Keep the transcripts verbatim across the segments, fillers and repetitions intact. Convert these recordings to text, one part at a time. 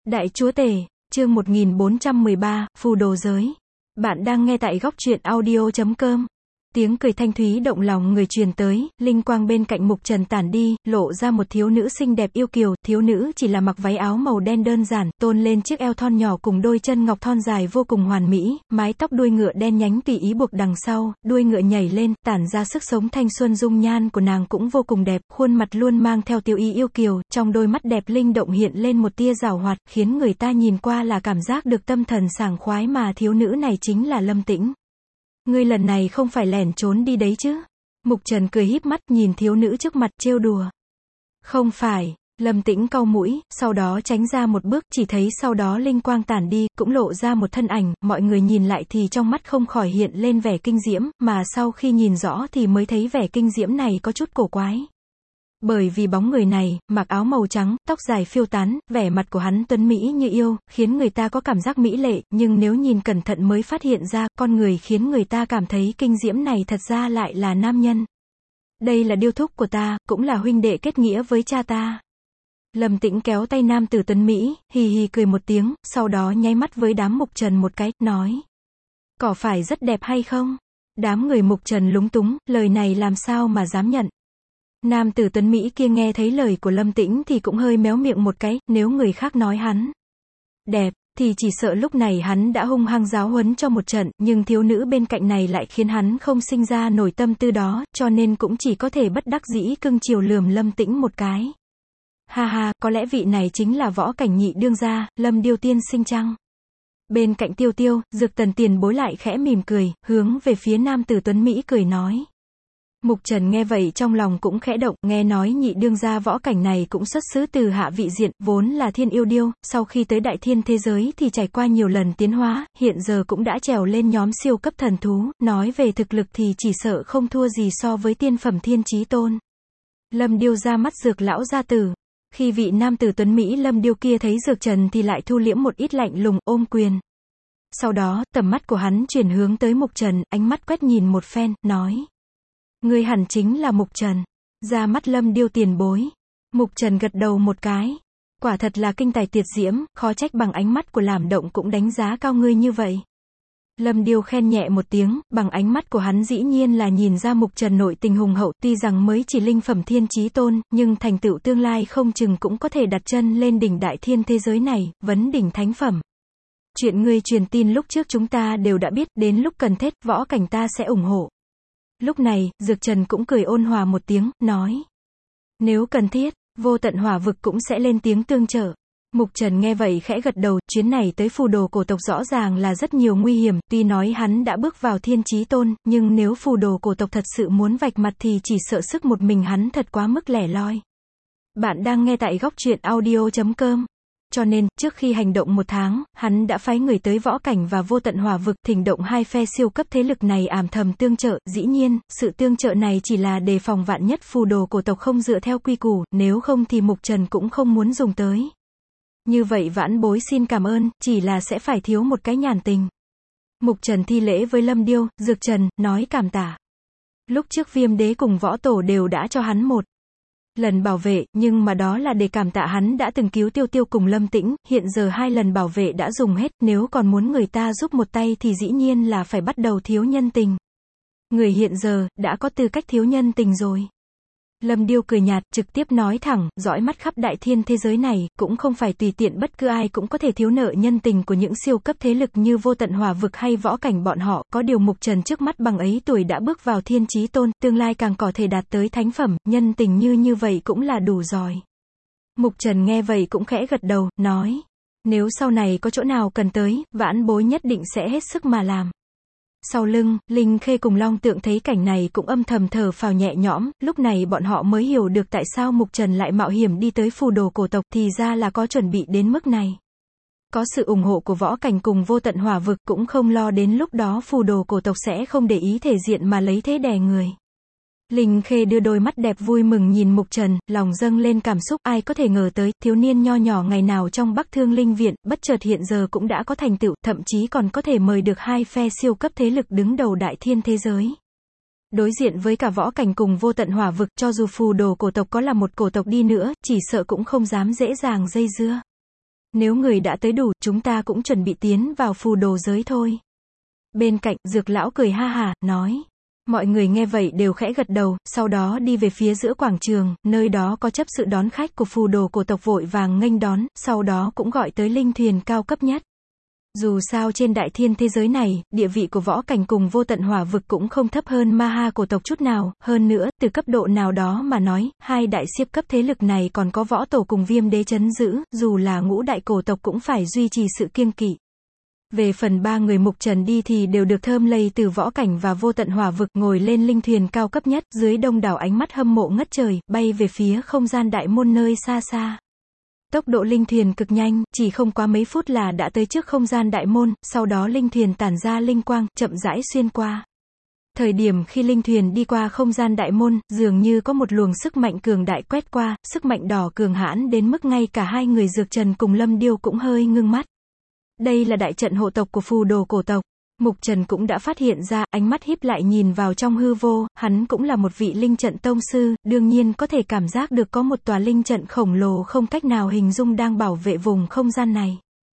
Đại Chúa Tể, chương một nghìn bốn trăm mười ba, Phù Đồ Giới. Bạn đang nghe tại góc truyện audio chấm com. Tiếng cười thanh thúy động lòng người truyền tới, linh quang bên cạnh Mục Trần tản đi, lộ ra một thiếu nữ xinh đẹp yêu kiều, thiếu nữ chỉ là mặc váy áo màu đen đơn giản, tôn lên chiếc eo thon nhỏ cùng đôi chân ngọc thon dài vô cùng hoàn mỹ, mái tóc đuôi ngựa đen nhánh tùy ý buộc đằng sau, đuôi ngựa nhảy lên, tản ra sức sống thanh xuân, dung nhan của nàng cũng vô cùng đẹp, khuôn mặt luôn mang theo tiêu ý yêu kiều, trong đôi mắt đẹp linh động hiện lên một tia giảo hoạt, khiến người ta nhìn qua là cảm giác được tâm thần sảng khoái, mà thiếu nữ này chính là Lâm Tĩnh. Ngươi lần này không phải lẻn trốn đi đấy chứ? Mục Trần cười híp mắt nhìn thiếu nữ trước mặt trêu đùa. Không phải, Lâm Tĩnh cau mũi, sau đó tránh ra một bước, chỉ thấy sau đó linh quang tản đi, cũng lộ ra một thân ảnh, mọi người nhìn lại thì trong mắt không khỏi hiện lên vẻ kinh diễm, mà sau khi nhìn rõ thì mới thấy vẻ kinh diễm này có chút cổ quái. Bởi vì bóng người này, mặc áo màu trắng, tóc dài phiêu tán, vẻ mặt của hắn tuấn mỹ như yêu, khiến người ta có cảm giác mỹ lệ, nhưng nếu nhìn cẩn thận mới phát hiện ra, con người khiến người ta cảm thấy kinh diễm này thật ra lại là nam nhân. Đây là điêu thúc của ta, cũng là huynh đệ kết nghĩa với cha ta. Lâm Tĩnh kéo tay nam tử tuấn mỹ, hì hì cười một tiếng, sau đó nháy mắt với đám Mục Trần một cái, nói. Có phải rất đẹp hay không? Đám người Mục Trần lúng túng, lời này làm sao mà dám nhận. Nam tử tuấn Mỹ kia nghe thấy lời của Lâm Tĩnh thì cũng hơi méo miệng một cái, nếu người khác nói hắn đẹp, thì chỉ sợ lúc này hắn đã hung hăng giáo huấn cho một trận, nhưng thiếu nữ bên cạnh này lại khiến hắn không sinh ra nổi tâm tư đó, cho nên cũng chỉ có thể bất đắc dĩ cưng chiều lườm Lâm Tĩnh một cái. Ha ha, có lẽ vị này chính là Võ Cảnh nhị đương gia, Lâm Điêu tiên sinh chăng? Bên cạnh Tiêu Tiêu, Dược Tần tiền bối lại khẽ mỉm cười, hướng về phía nam tử tuấn Mỹ cười nói. Mục Trần nghe vậy trong lòng cũng khẽ động, nghe nói nhị đương gia Võ Cảnh này cũng xuất xứ từ hạ vị diện, vốn là thiên yêu điêu, sau khi tới đại thiên thế giới thì trải qua nhiều lần tiến hóa, hiện giờ cũng đã trèo lên nhóm siêu cấp thần thú, nói về thực lực thì chỉ sợ không thua gì so với tiên phẩm Thiên Chí Tôn. Lâm Điêu ra mắt Dược lão gia tử. Khi vị nam tử tuấn Mỹ Lâm Điêu kia thấy Dược Trần thì lại thu liễm một ít lạnh lùng, ôm quyền. Sau đó, tầm mắt của hắn chuyển hướng tới Mục Trần, ánh mắt quét nhìn một phen, nói. Ngươi hẳn chính là Mục Trần. Ra mắt Lâm Điêu tiền bối. Mục Trần gật đầu một cái. Quả thật là kinh tài tuyệt diễm, khó trách bằng ánh mắt của Làm Động cũng đánh giá cao ngươi như vậy. Lâm Điêu khen nhẹ một tiếng, bằng ánh mắt của hắn dĩ nhiên là nhìn ra Mục Trần nội tình hùng hậu, tuy rằng mới chỉ linh phẩm Thiên Chí Tôn, nhưng thành tựu tương lai không chừng cũng có thể đặt chân lên đỉnh đại thiên thế giới này, vấn đỉnh thánh phẩm. Chuyện ngươi truyền tin lúc trước chúng ta đều đã biết, đến lúc cần thiết, Võ Cảnh ta sẽ ủng hộ. Lúc này, Dược Trần cũng cười ôn hòa một tiếng, nói. Nếu cần thiết, Vô Tận Hỏa Vực cũng sẽ lên tiếng tương trợ. Mục Trần nghe vậy khẽ gật đầu, chuyến này tới phù đồ cổ tộc rõ ràng là rất nhiều nguy hiểm, tuy nói hắn đã bước vào Thiên Chí Tôn, nhưng nếu phù đồ cổ tộc thật sự muốn vạch mặt thì chỉ sợ sức một mình hắn thật quá mức lẻ loi. Bạn đang nghe tại góc truyện audio chấm com. Cho nên, trước khi hành động một tháng, hắn đã phái người tới Võ Cảnh và Vô Tận Hỏa Vực, thỉnh động hai phe siêu cấp thế lực này ảm thầm tương trợ, dĩ nhiên, sự tương trợ này chỉ là đề phòng vạn nhất phù đồ cổ tộc không dựa theo quy củ, nếu không thì Mục Trần cũng không muốn dùng tới. Như vậy vãn bối xin cảm ơn, chỉ là sẽ phải thiếu một cái nhàn tình. Mục Trần thi lễ với Lâm Điêu, Dược Trần, nói cảm tạ. Lúc trước Viêm Đế cùng Võ Tổ đều đã cho hắn một lần bảo vệ, nhưng mà đó là để cảm tạ hắn đã từng cứu Tiêu Tiêu cùng Lâm Tĩnh, hiện giờ hai lần bảo vệ đã dùng hết, nếu còn muốn người ta giúp một tay thì dĩ nhiên là phải bắt đầu thiếu nhân tình. Người hiện giờ, đã có tư cách thiếu nhân tình rồi. Lâm Điêu cười nhạt, trực tiếp nói thẳng, dõi mắt khắp đại thiên thế giới này, cũng không phải tùy tiện bất cứ ai cũng có thể thiếu nợ nhân tình của những siêu cấp thế lực như Vô Tận Hỏa Vực hay Võ Cảnh bọn họ, có điều Mục Trần trước mắt bằng ấy tuổi đã bước vào Thiên Chí Tôn, tương lai càng có thể đạt tới thánh phẩm, nhân tình như như vậy cũng là đủ rồi. Mục Trần nghe vậy cũng khẽ gật đầu, nói, nếu sau này có chỗ nào cần tới, vãn bối nhất định sẽ hết sức mà làm. Sau lưng, Linh Khê cùng Long Tượng thấy cảnh này cũng âm thầm thở phào nhẹ nhõm, lúc này bọn họ mới hiểu được tại sao Mục Trần lại mạo hiểm đi tới phù đồ cổ tộc, thì ra là có chuẩn bị đến mức này. Có sự ủng hộ của Võ Cảnh cùng Vô Tận Hỏa Vực cũng không lo đến lúc đó phù đồ cổ tộc sẽ không để ý thể diện mà lấy thế đè người. Linh Khê đưa đôi mắt đẹp vui mừng nhìn Mục Trần, lòng dâng lên cảm xúc, ai có thể ngờ tới, thiếu niên nho nhỏ ngày nào trong Bắc Thương Linh Viện, bất chợt hiện giờ cũng đã có thành tựu, thậm chí còn có thể mời được hai phe siêu cấp thế lực đứng đầu đại thiên thế giới. Đối diện với cả Võ Cảnh cùng Vô Tận Hỏa Vực, cho dù phù đồ cổ tộc có là một cổ tộc đi nữa, chỉ sợ cũng không dám dễ dàng dây dưa. Nếu người đã tới đủ, chúng ta cũng chuẩn bị tiến vào phù đồ giới thôi. Bên cạnh, Dược lão cười ha hả, nói. Mọi người nghe vậy đều khẽ gật đầu, sau đó đi về phía giữa quảng trường, nơi đó có chấp sự đón khách của phù đồ cổ tộc vội vàng nghênh đón, sau đó cũng gọi tới linh thuyền cao cấp nhất. Dù sao trên đại thiên thế giới này, địa vị của võ cảnh cùng vô tận hỏa vực cũng không thấp hơn ma ha cổ tộc chút nào, hơn nữa, từ cấp độ nào đó mà nói, hai đại siêu cấp thế lực này còn có võ tổ cùng viêm đế chấn giữ, dù là ngũ đại cổ tộc cũng phải duy trì sự kiêng kỵ. Về phần ba người mục trần đi thì đều được thơm lây từ võ cảnh và vô tận hỏa vực, ngồi lên linh thuyền cao cấp nhất, dưới đông đảo ánh mắt hâm mộ ngất trời, bay về phía không gian đại môn nơi xa xa. Tốc độ linh thuyền cực nhanh, chỉ không quá mấy phút là đã tới trước không gian đại môn, sau đó linh thuyền tản ra linh quang, chậm rãi xuyên qua. Thời điểm khi linh thuyền đi qua không gian đại môn, dường như có một luồng sức mạnh cường đại quét qua, sức mạnh đỏ cường hãn đến mức ngay cả hai người Dược Trần cùng Lâm Điêu cũng hơi ngưng mắt. Đây là đại trận hộ tộc của phù đồ cổ tộc. Mục Trần cũng đã phát hiện ra, ánh mắt híp lại nhìn vào trong hư vô, hắn cũng là một vị linh trận tông sư, đương nhiên có thể cảm giác được có một tòa linh trận khổng lồ không cách nào hình dung đang bảo vệ vùng không gian này.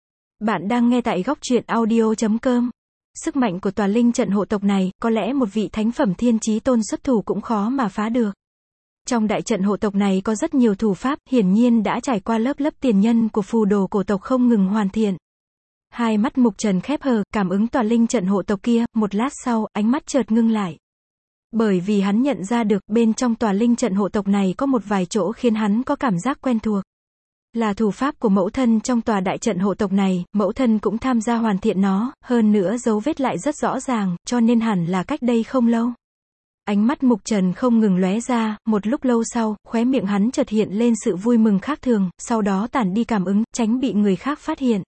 Bạn đang nghe tại góc truyện audio chấm com. Sức mạnh của tòa linh trận hộ tộc này, có lẽ một vị thánh phẩm thiên chí tôn xuất thủ cũng khó mà phá được. Trong đại trận hộ tộc này có rất nhiều thủ pháp, hiển nhiên đã trải qua lớp lớp tiền nhân của phù đồ cổ tộc không ngừng hoàn thiện. Hai mắt Mục Trần khép hờ, cảm ứng tòa linh trận hộ tộc kia, một lát sau, ánh mắt chợt ngưng lại. Bởi vì hắn nhận ra được, bên trong tòa linh trận hộ tộc này có một vài chỗ khiến hắn có cảm giác quen thuộc. Là thủ pháp của mẫu thân trong tòa đại trận hộ tộc này, mẫu thân cũng tham gia hoàn thiện nó, hơn nữa dấu vết lại rất rõ ràng, cho nên hẳn là cách đây không lâu. Ánh mắt Mục Trần không ngừng lóe ra, một lúc lâu sau, khóe miệng hắn chợt hiện lên sự vui mừng khác thường, sau đó tản đi cảm ứng, tránh bị người khác phát hiện.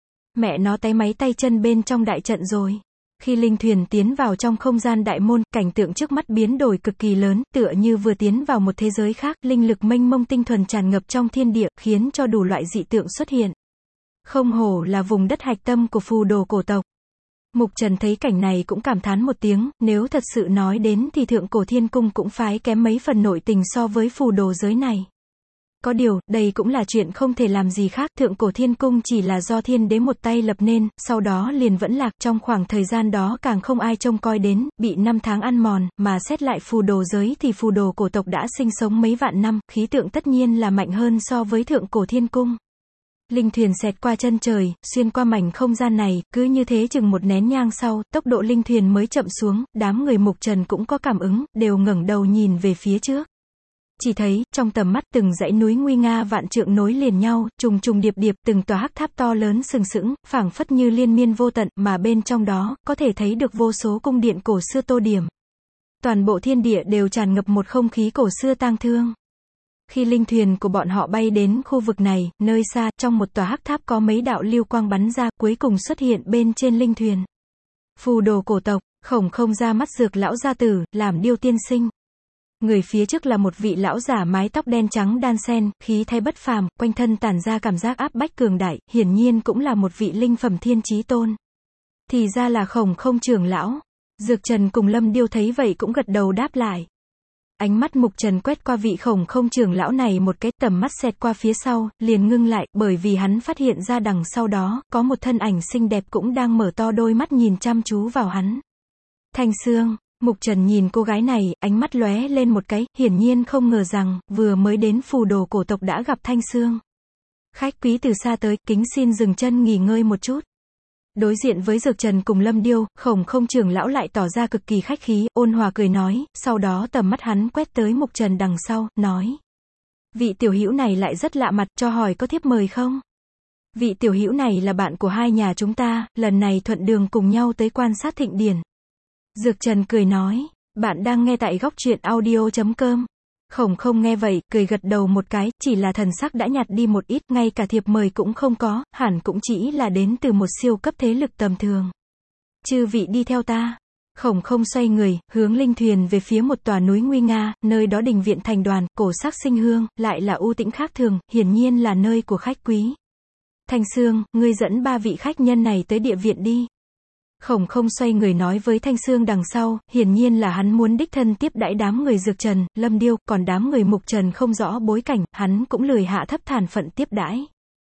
Mẹ nó tay máy tay chân bên trong đại trận rồi. Khi linh thuyền tiến vào trong không gian đại môn, cảnh tượng trước mắt biến đổi cực kỳ lớn, tựa như vừa tiến vào một thế giới khác, linh lực mênh mông tinh thuần tràn ngập trong thiên địa, khiến cho đủ loại dị tượng xuất hiện. Không hổ là vùng đất hạch tâm của phù đồ cổ tộc. Mục Trần thấy cảnh này cũng cảm thán một tiếng, nếu thật sự nói đến thì thượng cổ thiên cung cũng phái kém mấy phần nội tình so với phù đồ giới này. Có điều, đây cũng là chuyện không thể làm gì khác, thượng cổ thiên cung chỉ là do thiên đế một tay lập nên, sau đó liền vẫn lạc, trong khoảng thời gian đó càng không ai trông coi đến, bị năm tháng ăn mòn, mà xét lại phù đồ giới thì phù đồ cổ tộc đã sinh sống mấy vạn năm, khí tượng tất nhiên là mạnh hơn so với thượng cổ thiên cung. Linh thuyền xẹt qua chân trời, xuyên qua mảnh không gian này, cứ như thế chừng một nén nhang sau, tốc độ linh thuyền mới chậm xuống, đám người Mục Trần cũng có cảm ứng, đều ngẩng đầu nhìn về phía trước. Chỉ thấy, trong tầm mắt từng dãy núi nguy nga vạn trượng nối liền nhau, trùng trùng điệp điệp, từng tòa hắc tháp to lớn sừng sững, phảng phất như liên miên vô tận, mà bên trong đó, có thể thấy được vô số cung điện cổ xưa tô điểm. Toàn bộ thiên địa đều tràn ngập một không khí cổ xưa tang thương. Khi linh thuyền của bọn họ bay đến khu vực này, nơi xa, trong một tòa hắc tháp có mấy đạo lưu quang bắn ra, cuối cùng xuất hiện bên trên linh thuyền. Phù đồ cổ tộc, Khổng Không ra mắt Dược lão gia tử, làm Điêu tiên sinh. Người phía trước là một vị lão giả mái tóc đen trắng đan xen, khí thế bất phàm, quanh thân tản ra cảm giác áp bách cường đại, hiển nhiên cũng là một vị linh phẩm thiên chí tôn. Thì ra là Khổng Không trưởng lão. Dược Trần cùng Lâm Điêu thấy vậy cũng gật đầu đáp lại. Ánh mắt Mục Trần quét qua vị Khổng Không trưởng lão này một cái, tầm mắt xẹt qua phía sau, liền ngưng lại, bởi vì hắn phát hiện ra đằng sau đó, có một thân ảnh xinh đẹp cũng đang mở to đôi mắt nhìn chăm chú vào hắn. Thanh Sương. Mục Trần nhìn cô gái này, ánh mắt lóe lên một cái, hiển nhiên không ngờ rằng, vừa mới đến phù đồ cổ tộc đã gặp Thanh Sương. Khách quý từ xa tới, kính xin dừng chân nghỉ ngơi một chút. Đối diện với Dược Trần cùng Lâm Điêu, Khổng Không trưởng lão lại tỏ ra cực kỳ khách khí, ôn hòa cười nói, sau đó tầm mắt hắn quét tới Mục Trần đằng sau, nói. Vị tiểu hữu này lại rất lạ mặt, cho hỏi có thiếp mời không? Vị tiểu hữu này là bạn của hai nhà chúng ta, lần này thuận đường cùng nhau tới quan sát thịnh điển. Dược Trần cười nói, bạn đang nghe tại góc truyện audio chấm com. Khổng Không nghe vậy, cười gật đầu một cái, chỉ là thần sắc đã nhạt đi một ít, ngay cả thiệp mời cũng không có, hẳn cũng chỉ là đến từ một siêu cấp thế lực tầm thường. Chư vị đi theo ta. Khổng Không xoay người, hướng linh thuyền về phía một tòa núi nguy nga, nơi đó đình viện thành đoàn, cổ sắc sinh hương, lại là u tĩnh khác thường, hiển nhiên là nơi của khách quý. Thanh Sương, ngươi dẫn ba vị khách nhân này tới địa viện đi. Khổng Không xoay người nói với Thanh Sương đằng sau, hiển nhiên là hắn muốn đích thân tiếp đãi đám người Dược Trần, Lâm Điêu, còn đám người Mục Trần không rõ bối cảnh, hắn cũng lười hạ thấp thản phận tiếp đãi.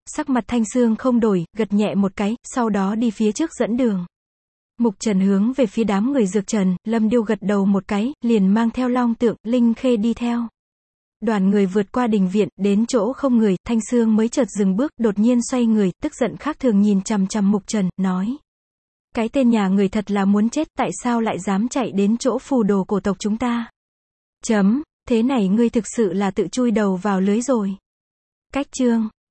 Sắc mặt Thanh Xương không đổi, gật nhẹ một cái, sau đó đi phía trước dẫn đường. Mục Trần hướng về phía đám người Dược Trần, Lâm Điêu gật đầu một cái, liền mang theo Long Tượng, Linh Khê đi theo. Đoàn người vượt qua đình viện, đến chỗ không người, Thanh Xương mới chợt dừng bước, đột nhiên xoay người, tức giận khác thường nhìn chằm chằm Mục Trần, nói. Cái tên nhà người thật là muốn chết, tại sao lại dám chạy đến chỗ phù đồ cổ tộc chúng ta? Chấm, thế này ngươi thực sự là tự chui đầu vào lưới rồi. Cách chương